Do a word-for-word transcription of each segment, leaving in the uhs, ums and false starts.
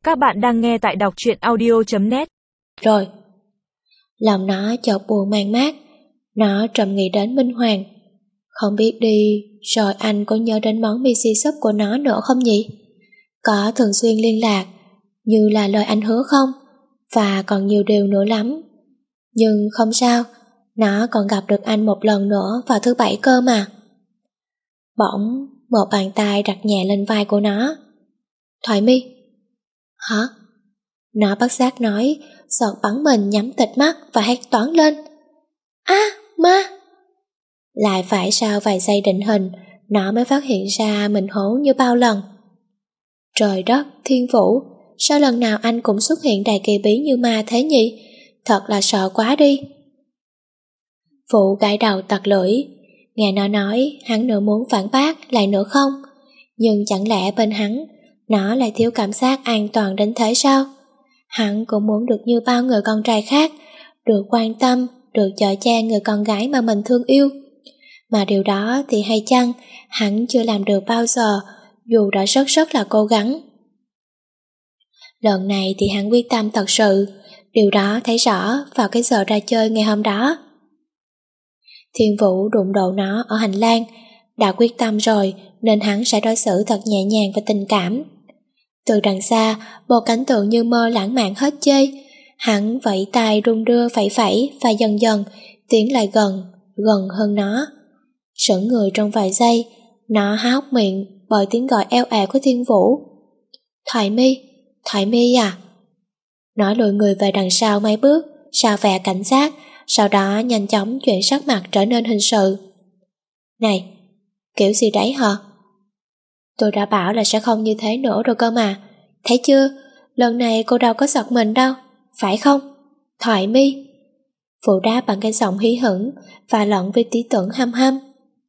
Các bạn đang nghe tại đọc truyện audio chấm net. Rồi, lòng nó chợt buồn man mác, nó trầm nghĩ đến Minh Hoàng. Không biết đi rồi anh có nhớ đến món miso súp của nó nữa không nhỉ? Có thường xuyên liên lạc như là lời anh hứa không? Và còn nhiều điều nữa lắm. Nhưng không sao, nó còn gặp được anh một lần nữa vào thứ bảy cơ mà. Bỗng một bàn tay đặt nhẹ lên vai của nó. Thoại Mi. Hả? Nó bất giác nói, giật bắn mình nhắm tịt mắt và hét toáng lên. A, à, ma! Lại phải sau vài giây định hình, nó mới phát hiện ra mình hố như bao lần. Trời đất, Thiên Vũ, sao lần nào anh cũng xuất hiện đầy kỳ bí như ma thế nhỉ? Thật là sợ quá đi. Vũ gãi đầu tặc lưỡi, nghe nó nói hắn nửa muốn phản bác lại nữa không, nhưng chẳng lẽ bên hắn nó lại thiếu cảm giác an toàn đến thế sao? Hắn cũng muốn được như bao người con trai khác, được quan tâm, được chở che người con gái mà mình thương yêu. Mà điều đó thì hay chăng hắn chưa làm được bao giờ, dù đã rất rất là cố gắng. Lần này thì hắn quyết tâm thật sự, điều đó thấy rõ vào cái giờ ra chơi ngày hôm đó. Thiên Vũ đụng độ nó ở hành lang, đã quyết tâm rồi nên hắn sẽ đối xử thật nhẹ nhàng và tình cảm. Từ đằng xa, một cảnh tượng như mơ lãng mạn hết chơi. Hắn vẫy tay rung đưa phẩy phẩy và dần dần tiến lại gần, gần hơn nó. Sững người trong vài giây, nó há hốc miệng bởi tiếng gọi eo ả của Thiên Vũ. Thoại Mi, Thoại Mi à? Nó lùi người về đằng sau mấy bước, sao vẻ cảnh giác, sau đó nhanh chóng chuyển sắc mặt trở nên hình sự. Này, kiểu gì đấy hả? Tôi đã bảo là sẽ không như thế nữa rồi cơ mà. Thấy chưa, lần này cô đâu có giật mình đâu, phải không? Thoại Mi. Phụ đáp bằng cái giọng hí hửng và lẫn với tí tưởng hăm hăm.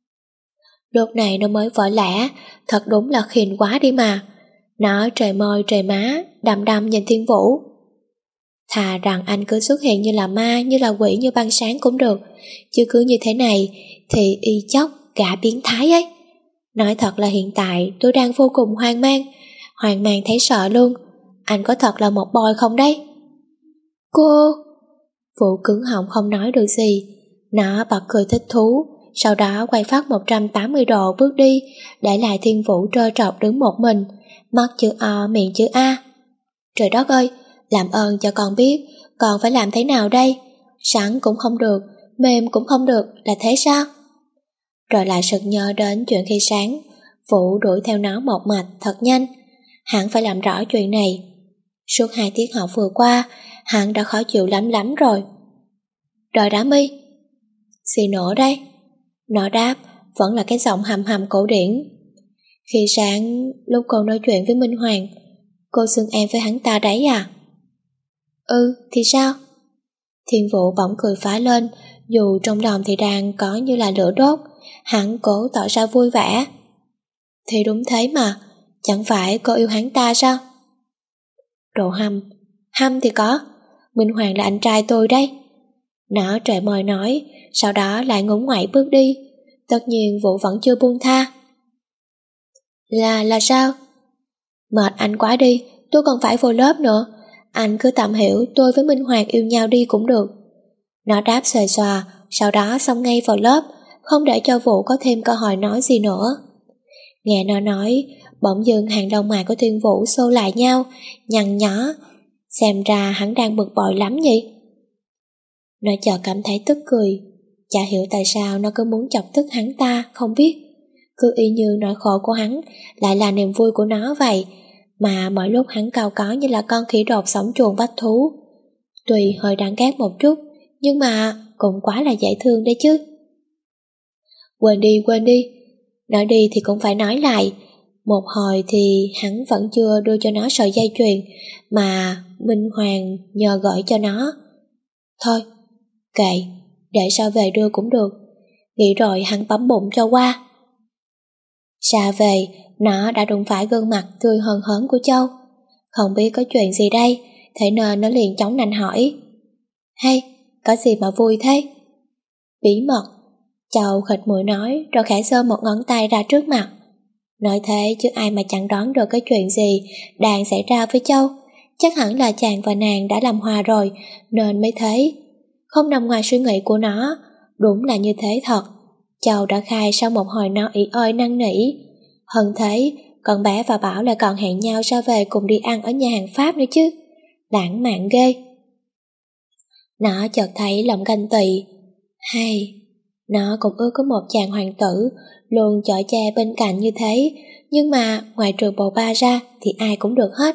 Lúc này nó mới vỡ lẽ, thật đúng là khiền quá đi mà. Nó trời môi trời má, đăm đăm nhìn Thiên Vũ. Thà rằng anh cứ xuất hiện như là ma, như là quỷ, như băng sáng cũng được, chứ cứ như thế này thì y chóc gã biến thái ấy. Nói thật là hiện tại tôi đang vô cùng hoang mang, hoang mang thấy sợ luôn. Anh có thật là một boy không đấy? Cô... Vũ cứng họng không nói được gì. Nó bật cười thích thú, sau đó quay phát một trăm tám mươi độ bước đi, để lại Thiên Vũ trơ trọc đứng một mình, mắt chữ O miệng chữ A. Trời đất ơi, làm ơn cho con biết con phải làm thế nào đây? Sẵn cũng không được, mềm cũng không được, là thế sao? Rồi lại sực nhớ đến chuyện khi sáng, Vũ đuổi theo nó một mạch thật nhanh. Hắn phải làm rõ chuyện này. Suốt hai tiết học vừa qua, hắn đã khó chịu lắm lắm rồi. Rồi đã Mi. Gì nữa đây? Nó đáp, vẫn là cái giọng hầm hầm cổ điển. Khi sáng, lúc cô nói chuyện với Minh Hoàng, cô xưng em với hắn ta đấy à? Ừ, thì sao? Thiên Vũ bỗng cười phá lên, dù trong lòng thì đang có như là lửa đốt. Hắn cố tỏ ra vui vẻ. Thì đúng thế mà, chẳng phải cô yêu hắn ta sao? Đồ hăm, hăm thì có, Minh Hoàng là anh trai tôi đấy. Nó trề môi nói, sau đó lại ngúng ngoẩy bước đi. Tất nhiên Vũ vẫn chưa buông tha. Là, là sao? Mệt anh quá đi, tôi còn phải vô lớp nữa. Anh cứ tạm hiểu tôi với Minh Hoàng yêu nhau đi cũng được. Nó đáp xòe xòa, sau đó xông ngay vào lớp, không để cho Vũ có thêm cơ hội nói gì nữa. Nghe nó nói, bỗng dưng hàng lông mày của Thiên Vũ xô lại nhau, nhăn nhó. Xem ra hắn đang bực bội lắm nhỉ? Nó chợt cảm thấy tức cười. Chả hiểu tại sao nó cứ muốn chọc tức hắn ta, không biết. Cứ y như nỗi khổ của hắn lại là niềm vui của nó vậy, mà mỗi lúc hắn cao có như là con khỉ đột sống chuồng bách thú. Tuy hơi đáng ghét một chút, nhưng mà cũng quá là dễ thương đấy chứ. Quên đi, quên đi. Nói đi thì cũng phải nói lại. Một hồi thì hắn vẫn chưa đưa cho nó sợi dây chuyền mà Minh Hoàng nhờ gửi cho nó. Thôi, kệ, để sau về đưa cũng được. Nghĩ rồi hắn bấm bụng cho qua. Xa về, nó đã đụng phải gương mặt tươi hờn hớn của Châu. Không biết có chuyện gì đây, thế nên nó liền chóng nạnh hỏi. Hay, có gì mà vui thế? Bí mật. Châu khịt mũi nói, rồi khẽ giơ một ngón tay ra trước mặt. Nói thế chứ ai mà chẳng đoán được cái chuyện gì đang xảy ra với Châu. Chắc hẳn là chàng và nàng đã làm hòa rồi nên mới thế. Không nằm ngoài suy nghĩ của nó, đúng là như thế thật. Châu đã khai sau một hồi nó ỉ ôi năn nỉ. Hơn thế, con bé và Bảo lại còn hẹn nhau ra về cùng đi ăn ở nhà hàng Pháp nữa chứ. Lãng mạn ghê. Nó chợt thấy lòng ganh tị. Hay, nó cũng ước có một chàng hoàng tử luôn chở che bên cạnh như thế, nhưng mà ngoài trừ bồ ba ra thì ai cũng được hết.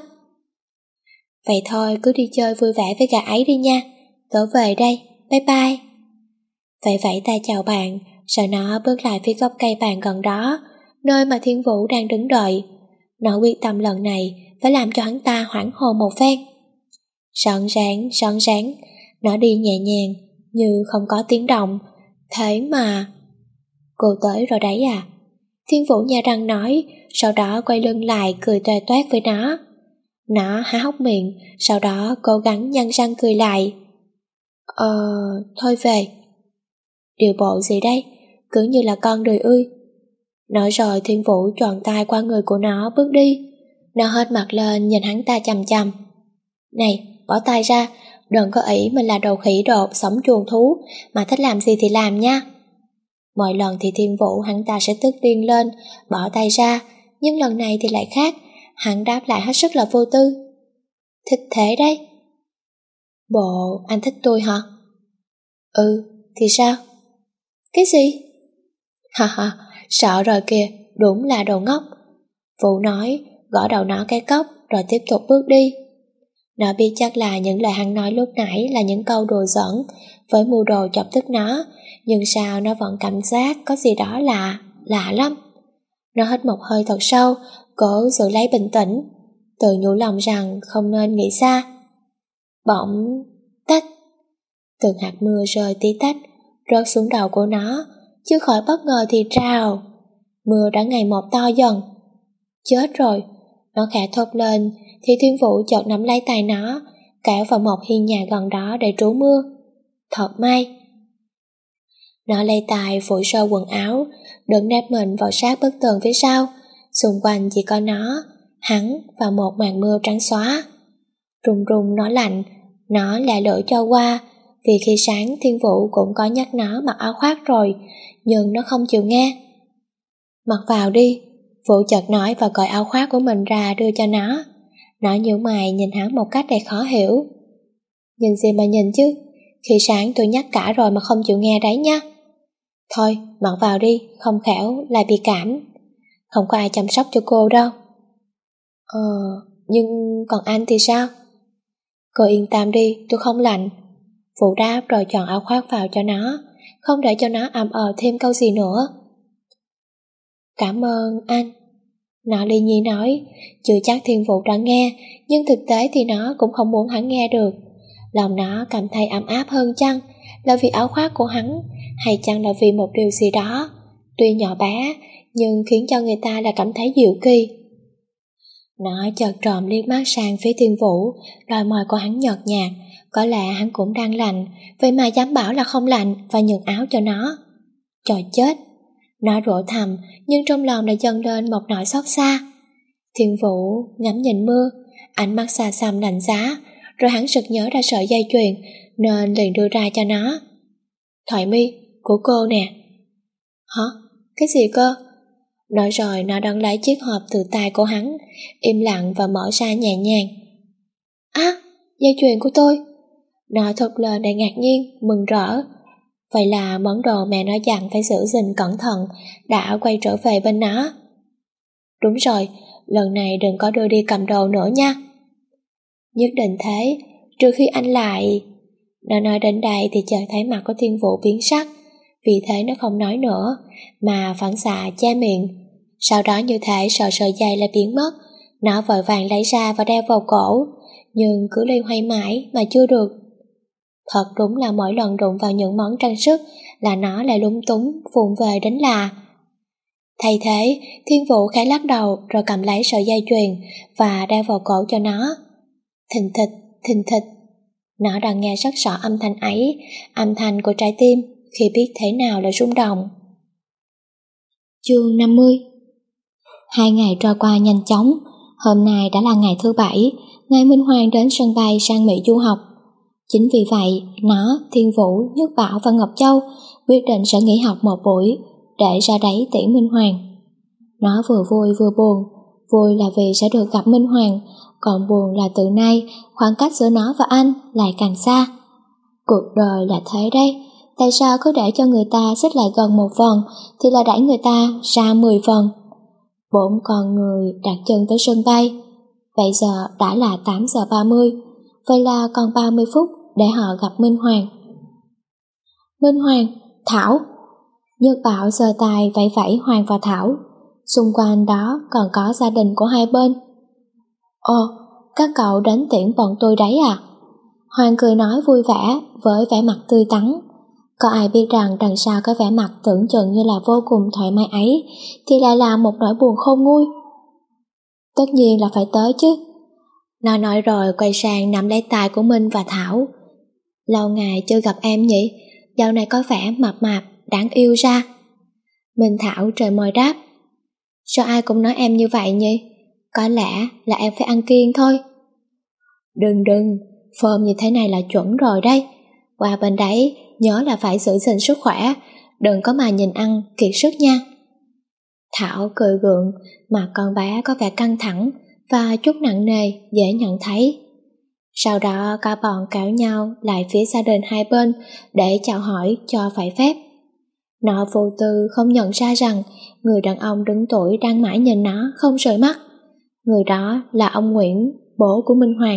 Vậy thôi, cứ đi chơi vui vẻ với gã ấy đi nha. Tớ về đây, bye bye. Vậy vẫy tay chào bạn, rồi nó bước lại phía gốc cây bàn gần đó, nơi mà Thiên Vũ đang đứng đợi. Nó quyết tâm lần này phải làm cho hắn ta hoảng hồn một phen. Rón rén, rón rén, nó đi nhẹ nhàng, như không có tiếng động. Thế mà... Cô tới rồi đấy à? Thiên Vũ nha răng nói, sau đó quay lưng lại cười toe toét với nó. Nó há hốc miệng, sau đó cố gắng nhăn răng cười lại. Ờ, thôi về. Điều bộ gì đây? Cứ như là con đười ươi. Nói rồi Thiên Vũ tròn tay qua người của nó bước đi. Nó hết mặt lên nhìn hắn ta chằm chằm. Này, bỏ tay ra, đừng có ỷ mình là đầu khỉ đột sống chuồng thú, mà thích làm gì thì làm nha. Mọi lần thì Thiên Vũ hắn ta sẽ tức điên lên, bỏ tay ra, nhưng lần này thì lại khác, hắn đáp lại hết sức là vô tư. Thích thế đấy. Bộ, anh thích tôi hả? Ừ, thì sao? Cái gì? Ha ha, sợ rồi kìa, đúng là đồ ngốc. Vũ nói, gõ đầu nó cái cốc rồi tiếp tục bước đi. Nó biết chắc là những lời hắn nói lúc nãy là những câu đùa giỡn với mưu đồ chọc tức nó, nhưng sao nó vẫn cảm giác có gì đó lạ, lạ lắm. Nó hít một hơi thật sâu, cố giữ lấy bình tĩnh, tự nhủ lòng rằng không nên nghĩ xa. Bỗng, tách. Từng hạt mưa rơi tí tách, rớt xuống đầu của nó, chứ khỏi bất ngờ thì trào. Mưa đã ngày một to dần. Chết rồi, nó khẽ thốt lên, thì Thiên Vũ chợt nắm lấy tay nó, kéo vào một hiên nhà gần đó để trú mưa. Thật may. Nó lấy tay phủi sơ quần áo, đứng nép mình vào sát bức tường phía sau, xung quanh chỉ có nó, hắn và một màn mưa trắng xóa. Rùng rùng nó lạnh, nó lại lưỡi cho qua, vì khi sáng Thiên Vũ cũng có nhắc nó mặc áo khoác rồi, nhưng nó không chịu nghe. Mặc vào đi, Vũ chợt nói và cởi áo khoác của mình ra đưa cho nó. Nó nhíu mày nhìn hắn một cách đầy khó hiểu. Nhìn gì mà nhìn chứ, khi sáng tôi nhắc cả rồi mà không chịu nghe đấy nha. Thôi, mặc vào đi, không khéo lại bị cảm. Không có ai chăm sóc cho cô đâu. Ờ, nhưng còn anh thì sao? Cô yên tâm đi, tôi không lạnh. Vũ đáp rồi chọn áo khoác vào cho nó, không để cho nó ầm ờ thêm câu gì nữa. Cảm ơn anh. Nó ly nhi nói, chưa chắc Thiên Vũ đã nghe, nhưng thực tế thì nó cũng không muốn hắn nghe được. Lòng nó cảm thấy ấm áp hơn chăng là vì áo khoác của hắn, hay chăng là vì một điều gì đó, tuy nhỏ bé, nhưng khiến cho người ta là cảm thấy diệu kỳ. Nó chợt trộm liếc mắt sang phía Thiên Vũ, đôi môi của hắn nhợt nhạt, có lẽ hắn cũng đang lạnh, vậy mà dám bảo là không lạnh và nhường áo cho nó. Trời chết! Nó rủa thầm, nhưng trong lòng lại dâng lên một nỗi xót xa. Thiên Vũ ngắm nhìn mưa, ánh mắt xa xăm lạnh giá, rồi hắn sực nhớ ra sợi dây chuyền, nên liền đưa ra cho nó. Thoại mi, của cô nè. Hả? Cái gì cơ? Nói rồi nó đón lấy chiếc hộp từ tay của hắn, im lặng và mở ra nhẹ nhàng. Á, dây chuyền của tôi! Nó thốt lên đầy ngạc nhiên, mừng rỡ. Vậy là món đồ mẹ nó dặn phải giữ gìn cẩn thận đã quay trở về bên nó. Đúng rồi, lần này đừng có đưa đi cầm đồ nữa nha. Nhất định thế, trừ khi anh lại... Nó nói đến đây thì chợt thấy mặt của Thiên Vũ biến sắc, vì thế nó không nói nữa, mà phản xạ che miệng. Sau đó như thể sợ sợi dây lại biến mất, nó vội vàng lấy ra và đeo vào cổ, nhưng cứ loay hoay mãi mà chưa được. Thật đúng là mỗi lần đụng vào những món trang sức là nó lại lúng túng vụng về đến lạ. Thay thế, Thiên Vũ khẽ lắc đầu rồi cầm lấy sợi dây chuyền và đeo vào cổ cho nó. Thình thịch, thình thịch. Nó đang nghe rất rõ âm thanh ấy, âm thanh của trái tim khi biết thế nào là rung động. Chương năm mươi. Hai ngày trôi qua nhanh chóng, hôm nay đã là ngày thứ bảy, ngày Minh Hoàng đến sân bay sang Mỹ du học. Chính vì vậy, nó, Thiên Vũ, Nhất Bảo và Ngọc Châu quyết định sẽ nghỉ học một buổi để ra đấy tiễn Minh Hoàng. Nó vừa vui vừa buồn. Vui là vì sẽ được gặp Minh Hoàng, còn buồn là từ nay khoảng cách giữa nó và anh lại càng xa. Cuộc đời là thế đấy, tại sao cứ để cho người ta xích lại gần một phần thì là đẩy người ta xa mười phần. Bốn con người đặt chân tới sân bay. Bây giờ đã là tám giờ ba mươi, vậy là còn ba mươi phút để họ gặp Minh Hoàng. Minh Hoàng, Thảo. Nhất Bảo giơ tay vẫy vẫy Hoàng và Thảo. Xung quanh đó còn có gia đình của hai bên. Ồ, các cậu đến tiễn bọn tôi đấy à? Hoàng cười nói vui vẻ với vẻ mặt tươi tắn. Có ai biết rằng đằng sau cái vẻ mặt tưởng chừng như là vô cùng thoải mái ấy thì lại là một nỗi buồn khôn nguôi. Tất nhiên là phải tới chứ. Nó nói rồi quay sang nắm lấy tay của Minh và Thảo. Lâu ngày chưa gặp em nhỉ, dạo này có vẻ mập mạp, đáng yêu ra. Minh Thảo trời môi đáp. Sao ai cũng nói em như vậy nhỉ? Có lẽ là em phải ăn kiêng thôi. Đừng đừng, phơm như thế này là chuẩn rồi đấy. Qua bên đấy nhớ là phải giữ gìn sức khỏe, đừng có mà nhìn ăn kiệt sức nha. Thảo cười gượng, mà con bé có vẻ căng thẳng và chút nặng nề dễ nhận thấy. Sau đó cả bọn kéo nhau lại phía gia đình hai bên để chào hỏi cho phải phép. Nó vô tư không nhận ra rằng người đàn ông đứng tuổi đang mãi nhìn nó không rời mắt. Người đó là ông Nguyễn, bố của Minh Hoàng.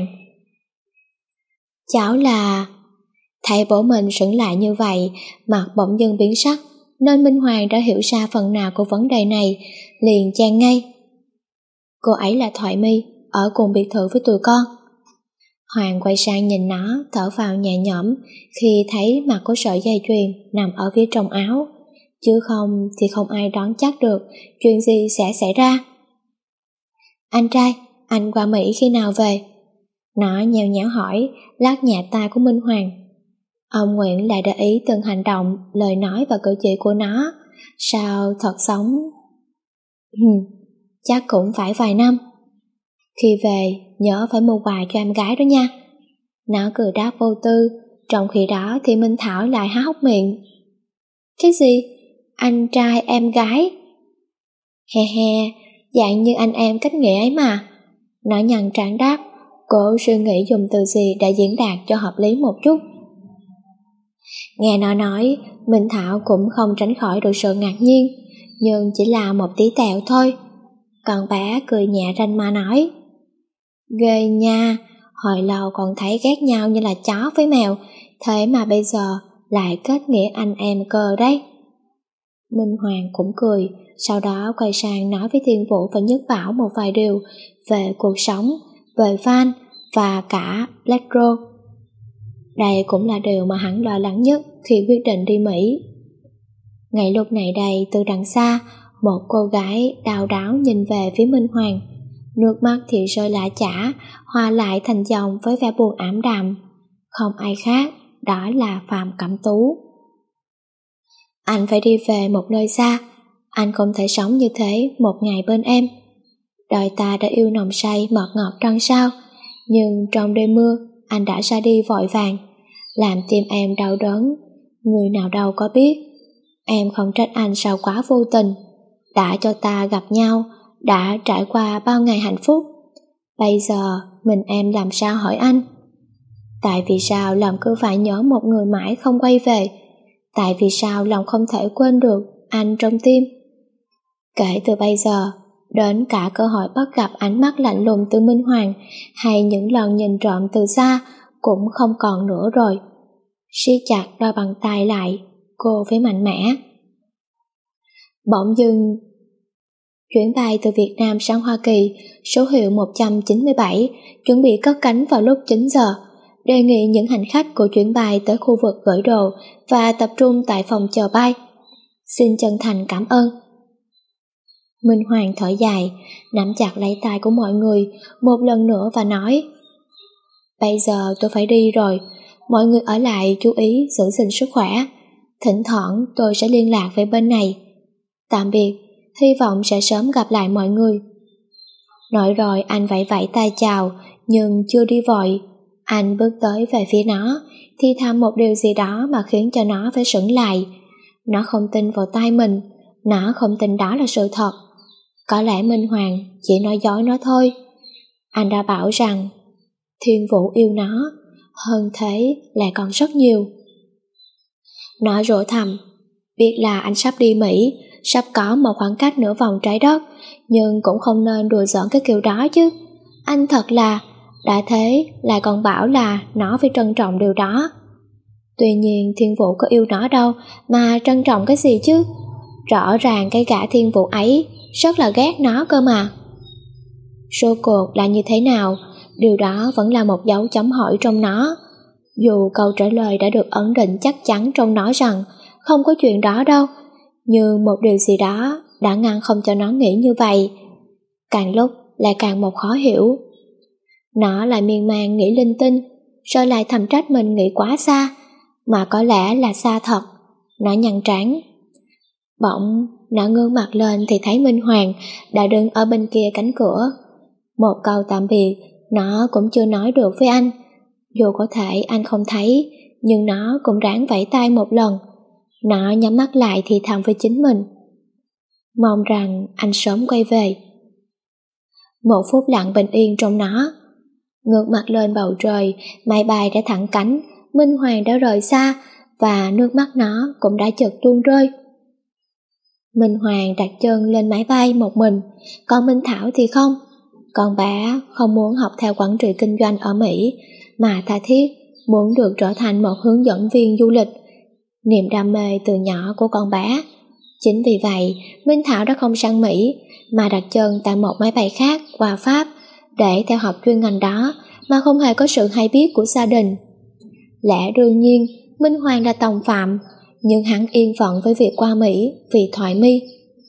Cháu là... Thấy bố mình sững lại như vậy, mặt bỗng dưng biến sắc, nên Minh Hoàng đã hiểu ra phần nào của vấn đề này, liền chen ngay. Cô ấy là Thoại My, ở cùng biệt thự với tụi con. Hoàng quay sang nhìn nó, thở vào nhẹ nhõm khi thấy mặt của sợi dây chuyền nằm ở phía trong áo, chứ không thì không ai đoán chắc được chuyện gì sẽ xảy ra. Anh trai, anh qua Mỹ khi nào về? Nó nheo nhéo hỏi, lắc nhẹ tay của Minh Hoàng. Ông Nguyễn lại để ý từng hành động, lời nói và cử chỉ của nó. Sao thật sống? Hừm, chắc cũng phải vài năm. Khi về, nhớ phải mua quà cho em gái đó nha. Nó cười đáp vô tư, trong khi đó thì Minh Thảo lại há hốc miệng. Cái gì? Anh trai em gái? He he, dạng như anh em cách nghĩa ấy mà. Nó nhăn trán đáp, cố suy nghĩ dùng từ gì để diễn đạt cho hợp lý một chút. Nghe nó nói, Minh Thảo cũng không tránh khỏi được sự ngạc nhiên, nhưng chỉ là một tí tẹo thôi. Con bé cười nhẹ ranh ma nói. Ghê nha, hồi lâu còn thấy ghét nhau như là chó với mèo, thế mà bây giờ lại kết nghĩa anh em cơ đấy. Minh Hoàng cũng cười, sau đó quay sang nói với Thiên Vũ và Nhất Bảo một vài điều về cuộc sống, về fan và cả Black Rose. Đây cũng là điều mà hắn lo lắng nhất khi quyết định đi Mỹ. Ngay lúc này đây, từ đằng xa, một cô gái đào đáo nhìn về phía Minh Hoàng. Nước mắt thì rơi lã chã, hòa lại thành dòng với vẻ buồn ảm đạm. Không ai khác, đó là Phạm Cẩm Tú. Anh phải đi về một nơi xa, anh không thể sống như thế một ngày bên em. Đời ta đã yêu nồng say mật ngọt trăng sao, nhưng trong đêm mưa, anh đã ra đi vội vàng, làm tim em đau đớn, người nào đâu có biết. Em không trách anh sao quá vô tình, đã cho ta gặp nhau, đã trải qua bao ngày hạnh phúc. Bây giờ mình em làm sao hỏi anh? Tại vì sao lòng cứ phải nhớ một người mãi không quay về? Tại vì sao lòng không thể quên được anh trong tim? Kể từ bây giờ, đến cả cơ hội bắt gặp ánh mắt lạnh lùng từ Minh Hoàng hay những lần nhìn trộm từ xa cũng không còn nữa rồi. Siết chặt đôi bàn tay lại, cô phải mạnh mẽ. Bỗng dưng, chuyến bay từ Việt Nam sang Hoa Kỳ, số hiệu một trăm chín mươi bảy, chuẩn bị cất cánh vào lúc chín giờ. Đề nghị những hành khách của chuyến bay tới khu vực gửi đồ và tập trung tại phòng chờ bay. Xin chân thành cảm ơn. Minh Hoàng thở dài, nắm chặt lấy tay của mọi người một lần nữa và nói: Bây giờ tôi phải đi rồi, mọi người ở lại chú ý giữ gìn sức khỏe. Thỉnh thoảng tôi sẽ liên lạc với bên này. Tạm biệt, hy vọng sẽ sớm gặp lại mọi người. Nói rồi anh vẫy vẫy tay chào, nhưng chưa đi vội. Anh bước tới về phía nó, thì thầm một điều gì đó mà khiến cho nó phải sững lại. Nó không tin vào tai mình, nó không tin đó là sự thật. Có lẽ Minh Hoàng chỉ nói dối nó thôi. Anh đã bảo rằng Thiên Vũ yêu nó, hơn thế lại còn rất nhiều. Nó rủa thầm, biết là anh sắp đi Mỹ, sắp có một khoảng cách nửa vòng trái đất, nhưng cũng không nên đùa giỡn cái kiểu đó chứ. Anh thật là, đã thế lại còn bảo là nó phải trân trọng điều đó. Tuy nhiên Thiên Vũ có yêu nó đâu mà trân trọng cái gì chứ. Rõ ràng cái gã Thiên Vũ ấy rất là ghét nó cơ mà. Số cuộc là như thế nào, điều đó vẫn là một dấu chấm hỏi trong nó. Dù câu trả lời đã được ấn định chắc chắn trong nó rằng không có chuyện đó đâu, nhưng một điều gì đó đã ngăn không cho nó nghĩ như vậy. Càng lúc lại càng một khó hiểu. Nó lại miên man nghĩ linh tinh, rồi lại thầm trách mình nghĩ quá xa, mà có lẽ là xa thật. Nó nhăn trán. Bỗng nó ngước mặt lên thì thấy Minh Hoàng đã đứng ở bên kia cánh cửa. Một câu tạm biệt nó cũng chưa nói được với anh. Dù có thể anh không thấy, nhưng nó cũng ráng vẫy tay một lần. Nó nhắm mắt lại thì thầm với chính mình, mong rằng anh sớm quay về. Một phút lặng bình yên trong nó. Ngước mặt lên bầu trời, máy bay đã thẳng cánh, Minh Hoàng đã rời xa, và nước mắt nó cũng đã chợt tuôn rơi. Minh Hoàng đặt chân lên máy bay một mình, còn Minh Thảo thì không. Con bé không muốn học theo quản trị kinh doanh ở Mỹ, mà tha thiết muốn được trở thành một hướng dẫn viên du lịch, niềm đam mê từ nhỏ của con bé. Chính vì vậy, Minh Thảo đã không sang Mỹ, mà đặt chân tại một máy bay khác qua Pháp để theo học chuyên ngành đó, mà không hề có sự hay biết của gia đình. Lẽ đương nhiên, Minh Hoàng là tòng phạm, nhưng hắn yên phận với việc qua Mỹ vì Thoại My.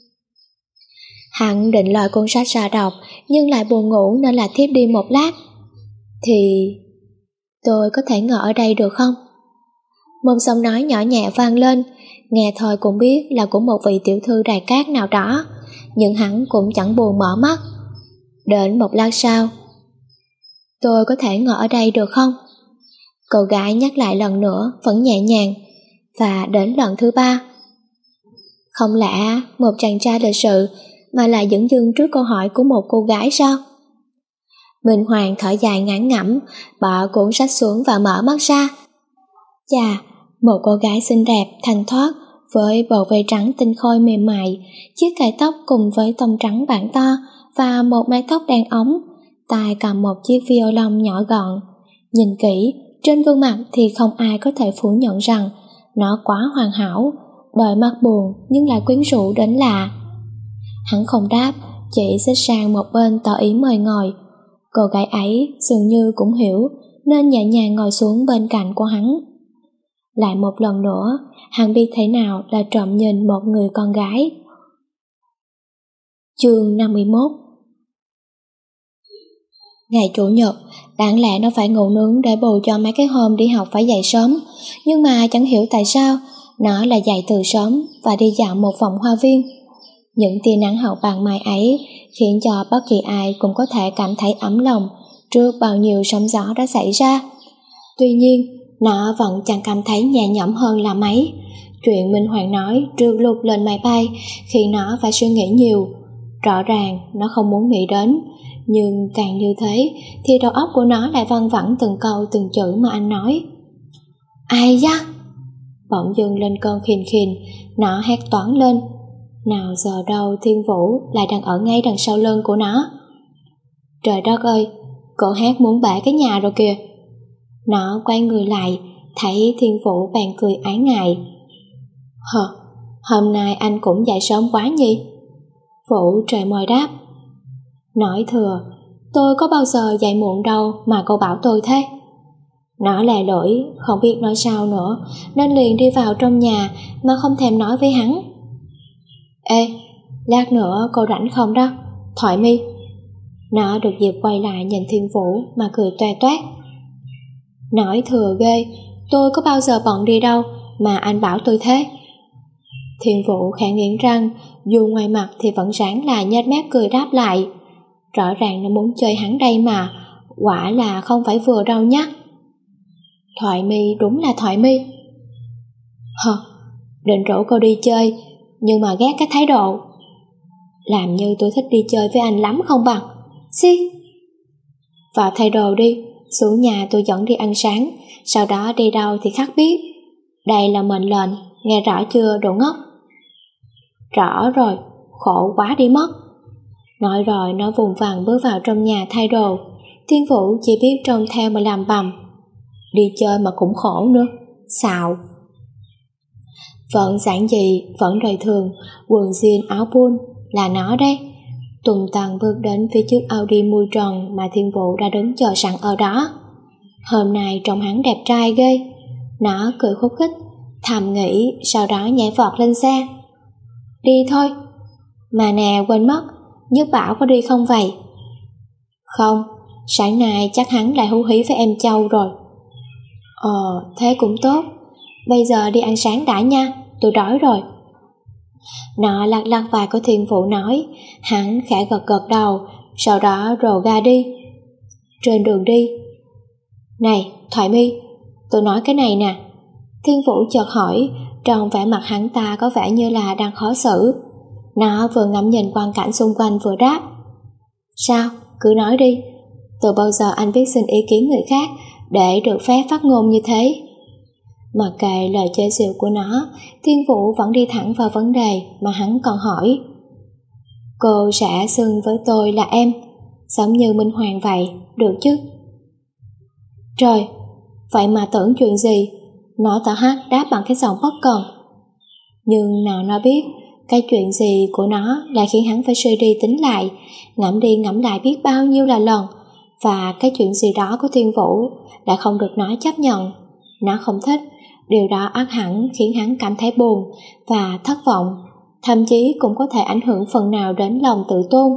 Hắn định lôi cuốn sách ra đọc, nhưng lại buồn ngủ nên là thiếp đi một lát. Thì tôi có thể ngồi ở đây được không? Một giọng nói nhỏ nhẹ vang lên, nghe thôi cũng biết là của một vị tiểu thư đài cát nào đó, nhưng hắn cũng chẳng buồn mở mắt. Đến một lát sau, tôi có thể ngồi ở đây được không? Cậu gái nhắc lại lần nữa vẫn nhẹ nhàng, và đến lần thứ ba. Không lẽ một chàng trai lịch sự mà lại dửng dưng trước câu hỏi của một cô gái sao? Minh Hoàng thở dài ngán ngẩm, bỏ cuốn sách xuống và mở mắt ra. Chà, một cô gái xinh đẹp, thanh thoát, với bờ vai trắng tinh khôi mềm mại, chiếc cài tóc cùng với tông trắng bản to và một mái tóc đen ống, tay cầm một chiếc violon nhỏ gọn. Nhìn kỹ, trên gương mặt thì không ai có thể phủ nhận rằng nó quá hoàn hảo, đôi mắt buồn nhưng lại quyến rũ đến lạ. Hắn không đáp, chỉ xích sang một bên tỏ ý mời ngồi. Cô gái ấy dường như cũng hiểu, nên nhẹ nhàng ngồi xuống bên cạnh của hắn. Lại một lần nữa, hắn biết thế nào là trộm nhìn một người con gái. Chương năm mươi mốt. Ngày Chủ nhật, đáng lẽ nó phải ngủ nướng để bù cho mấy cái hôm đi học phải dậy sớm, nhưng mà chẳng hiểu tại sao nó lại dậy từ sớm và đi dạo một vòng hoa viên. Những tia nắng hậu ban mai ấy khiến cho bất kỳ ai cũng có thể cảm thấy ấm lòng trước bao nhiêu sóng gió đã xảy ra. Tuy nhiên, nó vẫn chẳng cảm thấy nhẹ nhõm hơn là mấy. Chuyện Minh Hoàng nói trước lúc lên máy bay khiến nó phải suy nghĩ nhiều. Rõ ràng nó không muốn nghĩ đến, nhưng càng như thế thì đầu óc của nó lại văng vẳng từng câu từng chữ mà anh nói. Ai da? Bỗng dưng lên cơn khìn khìn, nó hét toáng lên. Nào giờ đâu Thiên Vũ lại đang ở ngay đằng sau lưng của nó. Trời đất ơi, cô hét muốn bể cái nhà rồi kìa. Nó quay người lại, thấy Thiên Vũ bèn cười ái ngại. Hờ, hôm nay anh cũng dậy sớm quá nhỉ? Vũ trời mời đáp. Nói thừa, tôi có bao giờ dậy muộn đâu mà cô bảo tôi thế. Nó lè lưỡi, không biết nói sao nữa, nên liền đi vào trong nhà mà không thèm nói với hắn. Ê, lát nữa cô rảnh không đó, Thoại My. Nó được dịp quay lại nhìn Thiên Vũ mà cười toe toét. Nói thừa ghê, tôi có bao giờ bận đi đâu mà anh bảo tôi thế. Thiên Vũ khẽ nghiến răng, dù ngoài mặt thì vẫn ráng là nhếch mép cười đáp lại. Rõ ràng nó muốn chơi hắn đây mà, quả là không phải vừa đâu nhá. Thoại Mi đúng là Thoại Mi. Hờ, định rủ cô đi chơi, nhưng mà ghét cái thái độ. Làm như tôi thích đi chơi với anh lắm không bằng. Xí. Vào thay đồ đi, xuống nhà tôi dẫn đi ăn sáng, sau đó đi đâu thì khắc biết. Đây là mệnh lệnh, nghe rõ chưa đồ ngốc? Rõ rồi, khổ quá đi mất. Nói rồi nó vùng vằng bước vào trong nhà thay đồ. Thiên Vũ chỉ biết trông theo mà làm bầm. Đi chơi mà cũng khổ nữa, xạo. Vẫn giản dị, vẫn đời thường, quần jean áo pun là nó đây. Tùng Tần bước đến phía trước Audi mui tròn mà Thiên Vũ đã đứng chờ sẵn ở đó. Hôm nay trông hắn đẹp trai ghê. Nó cười khúc khích, thầm nghĩ, sau đó nhảy vọt lên xe. Đi thôi. Mà nè, quên mất, Nhất Bảo có đi không vậy? Không, sáng nay chắc hắn lại hú hí với em Châu rồi. Ờ, thế cũng tốt. Bây giờ đi ăn sáng đã nha, tôi đói rồi. Nó lắc lắc vai của Thiên Vũ nói. Hắn khẽ gật gật đầu, sau đó rồ ga đi. Trên đường đi. Này, Thoại Mi, tôi nói cái này nè. Thiên Vũ chợt hỏi, trong vẻ mặt hắn ta có vẻ như là đang khó xử. Nó vừa ngắm nhìn quang cảnh xung quanh vừa đáp. Sao, cứ nói đi. Từ bao giờ anh biết xin ý kiến người khác để được phép phát ngôn như thế? Mặc kệ lời chế giễu của nó, Thiên Vũ vẫn đi thẳng vào vấn đề mà hắn còn hỏi. Cô sẽ xưng với tôi là em, giống như Minh Hoàng vậy, được chứ? Trời, vậy mà tưởng chuyện gì? Nó tỏ hát đáp bằng cái giọng bất cần. Nhưng nào nó biết, cái chuyện gì của nó lại khiến hắn phải suy đi tính lại, ngẫm đi ngẫm lại biết bao nhiêu là lần, và cái chuyện gì đó của Thiên Vũ lại không được nó chấp nhận. Nó không thích, điều đó ắt hẳn khiến hắn cảm thấy buồn và thất vọng, thậm chí cũng có thể ảnh hưởng phần nào đến lòng tự tôn.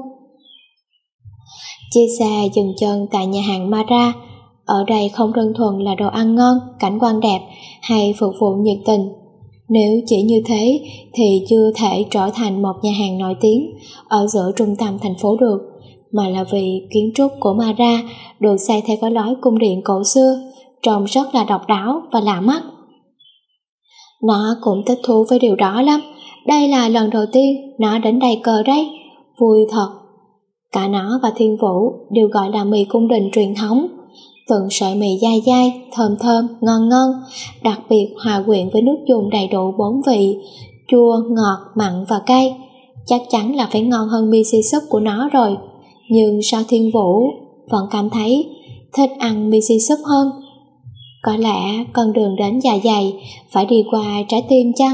Chiếc xe dừng chân tại nhà hàng Mara. Ở đây không đơn thuần là đồ ăn ngon, cảnh quan đẹp hay phục vụ nhiệt tình. Nếu chỉ như thế thì chưa thể trở thành một nhà hàng nổi tiếng ở giữa trung tâm thành phố được, mà là vì kiến trúc của Mara được xây theo cái lối cung điện cổ xưa, trông rất là độc đáo và lạ mắt. Nó cũng thích thú với điều đó lắm. Đây là lần đầu tiên nó đến đây cơ đấy. Vui thật. Cả nó và Thiên Vũ đều gọi là mì cung đình truyền thống. Từng sợi mì dai dai, thơm thơm, ngon ngon, đặc biệt hòa quyện với nước dùng đầy đủ bốn vị, chua, ngọt, mặn và cay. Chắc chắn là phải ngon hơn miso soup của nó rồi. Nhưng sao Thiên Vũ vẫn cảm thấy thích ăn miso soup hơn? Có lẽ con đường đến dạ dày phải đi qua trái tim chăng?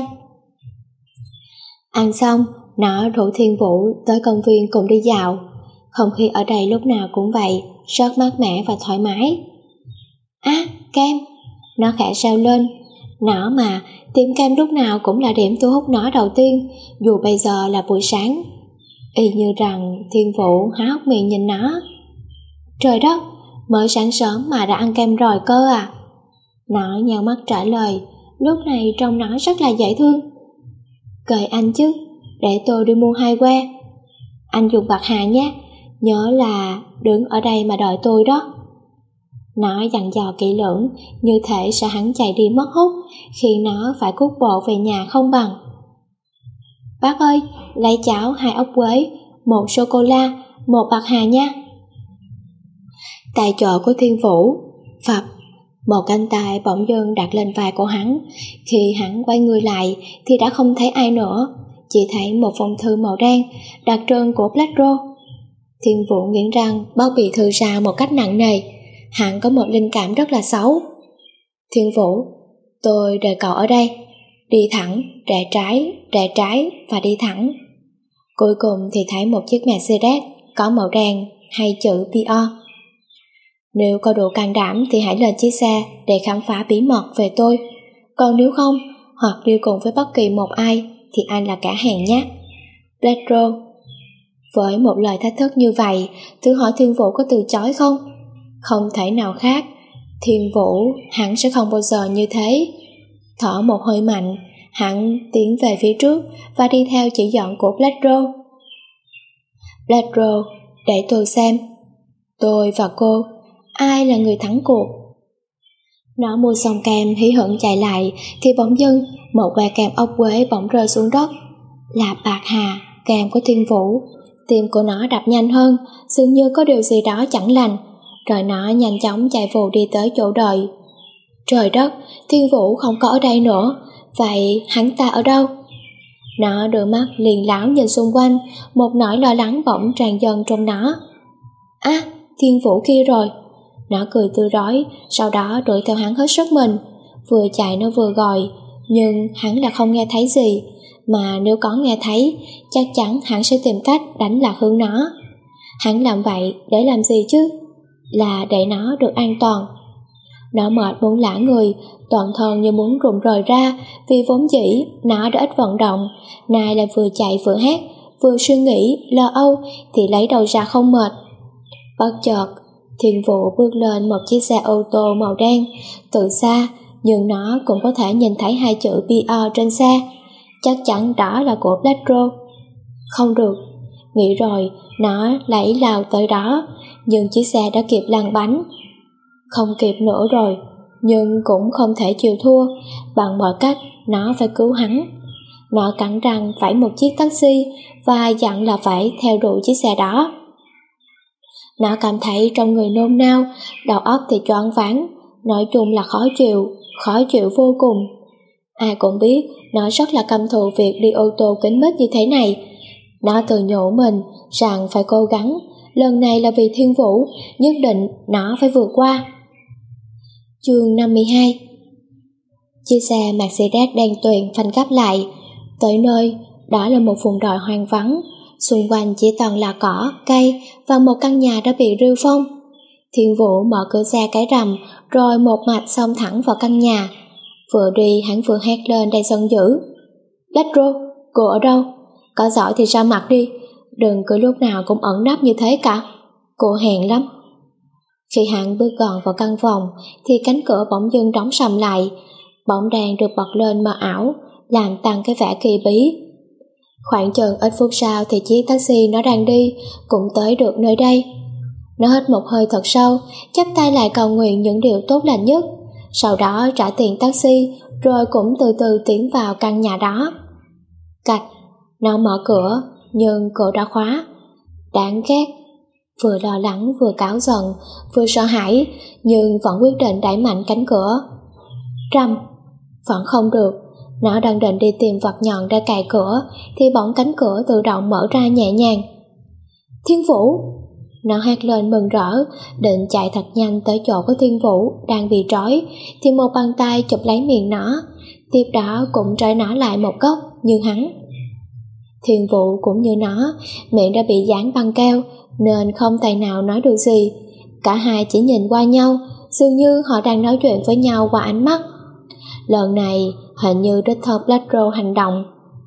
Ăn xong, nó rủ Thiên Vũ tới công viên cùng đi dạo. Không khí ở đây lúc nào cũng vậy, rất mát mẻ và thoải mái. À, kem! Nó khẽ reo lên. Nó mà, tiệm kem lúc nào cũng là điểm thu hút nó đầu tiên, dù bây giờ là buổi sáng. Y như rằng Thiên Vũ há hốc miệng nhìn nó. Trời đất, mới sáng sớm mà đã ăn kem rồi cơ à? Nó nheo mắt trả lời, lúc này trông nó rất là dễ thương. Kệ anh chứ, để tôi đi mua hai que. Anh dùng bạc hà nhé, nhớ là đứng ở đây mà đợi tôi đó. Nó dặn dò kỹ lưỡng, như thể sợ hắn chạy đi mất hút khi nó phải cút bộ về nhà không bằng. Bác ơi, lấy cháo hai ốc quế, một sô-cô-la, một bạc hà nha. Tại chỗ của Thiên Vũ, phập, một cánh tay bỗng dưng đặt lên vai của hắn. Khi hắn quay người lại thì đã không thấy ai nữa, chỉ thấy một phong thư màu đen đặc trưng của Black Rose. Thiên Vũ nghiến răng bóc bì thư ra một cách nặng nề. Hắn có một linh cảm rất là xấu. Thiên Vũ, tôi đợi cậu ở đây. Đi thẳng, rẽ trái, rẽ trái và đi thẳng. Cuối cùng thì thấy một chiếc Mercedes có màu đen hay chữ pê o. Nếu có đủ can đảm thì hãy lên chiếc xe để khám phá bí mật về tôi. Còn nếu không, hoặc đi cùng với bất kỳ một ai thì anh là kẻ hèn nhát. Black Rose. Với một lời thách thức như vậy, thử hỏi Thiên Vũ có từ chối không? Không thể nào khác. Thiên Vũ hẳn sẽ không bao giờ như thế. Thở một hơi mạnh, hắn tiến về phía trước và đi theo chỉ dẫn của Black Rose. Black Rose, để tôi xem. Tôi và cô, ai là người thắng cuộc. Nó mua xong kem hí hửng chạy lại thì bỗng dưng một que kem ốc quế bỗng rơi xuống đất. Là bạc hà, kem của Thiên Vũ. Tim của nó đập nhanh hơn, dường như có điều gì đó chẳng lành, rồi nó nhanh chóng chạy vù đi tới chỗ đợi. Trời đất, Thiên Vũ không có ở đây nữa, vậy hắn ta ở đâu? Nó đưa mắt liền láo nhìn xung quanh, một nỗi lo lắng bỗng tràn dần trong nó. À, Thiên Vũ kia rồi. Nó cười tươi rói, sau đó đuổi theo hắn hết sức mình. Vừa chạy nó vừa gọi, nhưng hắn là không nghe thấy gì, mà nếu có nghe thấy, chắc chắn hắn sẽ tìm cách đánh lạc hướng nó. Hắn làm vậy để làm gì chứ? Là để nó được an toàn. Nó mệt muốn lả người, toàn thân như muốn rụng rời ra, vì vốn dĩ nó đã ít vận động, nay lại vừa chạy vừa hát, vừa suy nghĩ, lo âu thì lấy đầu ra không mệt. Bất chợt, Thiên Vũ bước lên một chiếc xe ô tô màu đen, từ xa, nhưng nó cũng có thể nhìn thấy hai chữ pê rờ trên xe. Chắc chắn đó là của Black Rose. Không được, nghĩ rồi, nó lẫy lao tới đó, nhưng chiếc xe đã kịp lăn bánh. Không kịp nữa rồi, nhưng cũng không thể chịu thua, bằng mọi cách nó phải cứu hắn. Nó cắn răng phải một chiếc taxi và dặn là phải theo đuổi chiếc xe đó. Nó cảm thấy trong người nôn nao, đầu óc thì choáng váng, nói chung là khó chịu, khó chịu vô cùng. Ai cũng biết nó rất là căm thù việc đi ô tô kín mít như thế này. Nó tự nhủ mình rằng phải cố gắng, lần này là vì Thiên Vũ, nhất định nó phải vượt qua. Chương năm mươi hai. Chiếc xe Mercedes đen tuyền phanh gấp lại. Tới nơi, đó là một vùng đồi hoang vắng, xung quanh chỉ toàn là cỏ, cây và một căn nhà đã bị rêu phong. Thiên Vũ mở cửa xe cái rầm, rồi một mạch xông thẳng vào căn nhà. Vừa đi hắn vừa hét lên đầy giận dữ. Black Rose, cô ở đâu? Có giỏi thì ra mặt đi, đừng cứ lúc nào cũng ẩn nấp như thế cả. Cô hèn lắm. Khi hắn bước gọn vào căn phòng thì cánh cửa bỗng dưng đóng sầm lại, bóng đèn được bật lên mờ ảo, làm tăng cái vẻ kỳ bí. Khoảng chừng ít phút sau thì chiếc taxi nó đang đi cũng tới được nơi đây. Nó hít một hơi thật sâu, chắp tay lại cầu nguyện những điều tốt lành nhất, sau đó trả tiền taxi, rồi cũng từ từ tiến vào căn nhà đó. Cạch, nó mở cửa, nhưng cửa đã khóa. Đáng ghét. Vừa lo lắng vừa cáu giận, vừa sợ hãi, nhưng vẫn quyết định đẩy mạnh cánh cửa. Rầm, vẫn không được. Nó đang định đi tìm vật nhọn để cài cửa, thì bỗng cánh cửa tự động mở ra nhẹ nhàng. Thiên Vũ! Nó hét lên mừng rỡ, định chạy thật nhanh tới chỗ của Thiên Vũ đang bị trói, thì một bàn tay chụp lấy miệng nó, tiếp đó cũng trói nó lại một góc như hắn. Thiên Vũ cũng như nó, miệng đã bị dán băng keo, nên không tài nào nói được gì. Cả hai chỉ nhìn qua nhau, dường như họ đang nói chuyện với nhau qua ánh mắt. Lần này hình như đích thân Black Rose hành động.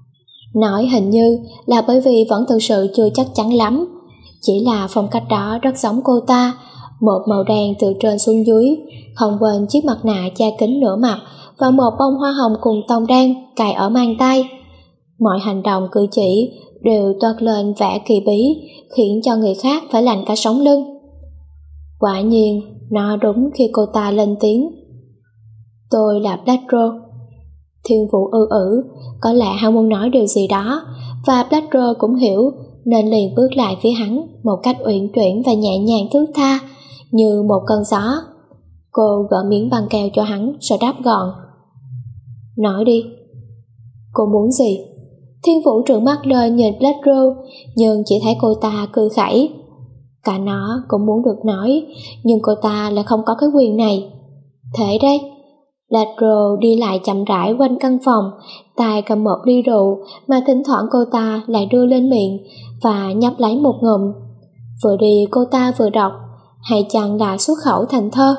Nói hình như là bởi vì vẫn thực sự chưa chắc chắn lắm. Chỉ là phong cách đó rất giống cô ta, một màu đen từ trên xuống dưới, không quên chiếc mặt nạ che kín nửa mặt và một bông hoa hồng cùng tông đen cài ở mang tay. Mọi hành động cử chỉ đều toát lên vẻ kỳ bí, khiến cho người khác phải lạnh cả sống lưng. Quả nhiên, nó đúng khi cô ta lên tiếng. Tôi là Black Rose. Thiên Vũ ư ử, có lẽ hắn muốn nói điều gì đó, và Black Rose cũng hiểu, nên liền bước lại phía hắn một cách uyển chuyển và nhẹ nhàng thướt tha, như một cơn gió. Cô gỡ miếng băng keo cho hắn rồi đáp gọn. Nói đi. Cô muốn gì? Thiên Vũ trợn mắt lên nhìn Black Rose, nhưng chỉ thấy cô ta cười khẩy. Cả nó cũng muốn được nói, nhưng cô ta lại không có cái quyền này. Thế đấy. Black Rose đi lại chậm rãi quanh căn phòng, tay cầm một ly rượu mà thỉnh thoảng cô ta lại đưa lên miệng và nhấp lấy một ngụm. Vừa đi cô ta vừa đọc, hay chăng là xuất khẩu thành thơ.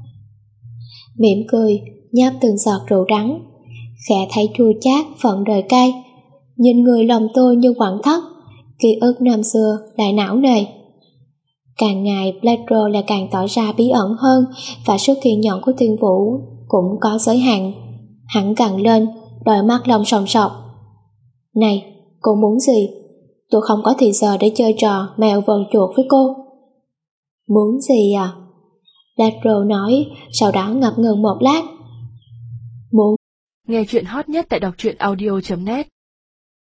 Mỉm cười, nhấp từng giọt rượu đắng, khẽ thấy chua chát phận đời cay. Nhìn người lòng tôi như quặn thắt, ký ức năm xưa lại não nề. Càng ngày Black Rose lại càng tỏ ra bí ẩn hơn, và sức kiên nhẫn của Thiên Vũ cũng có giới hạn. Hắn gằn lên, đôi mắt lông sòng sọc. Này, cô muốn gì? Tôi không có thì giờ để chơi trò mèo vờn chuột với cô. Muốn gì à? Ladro nói, sau đó ngập ngừng một lát. Muốn nghe chuyện hot nhất tại đọc truyện audio chấm net.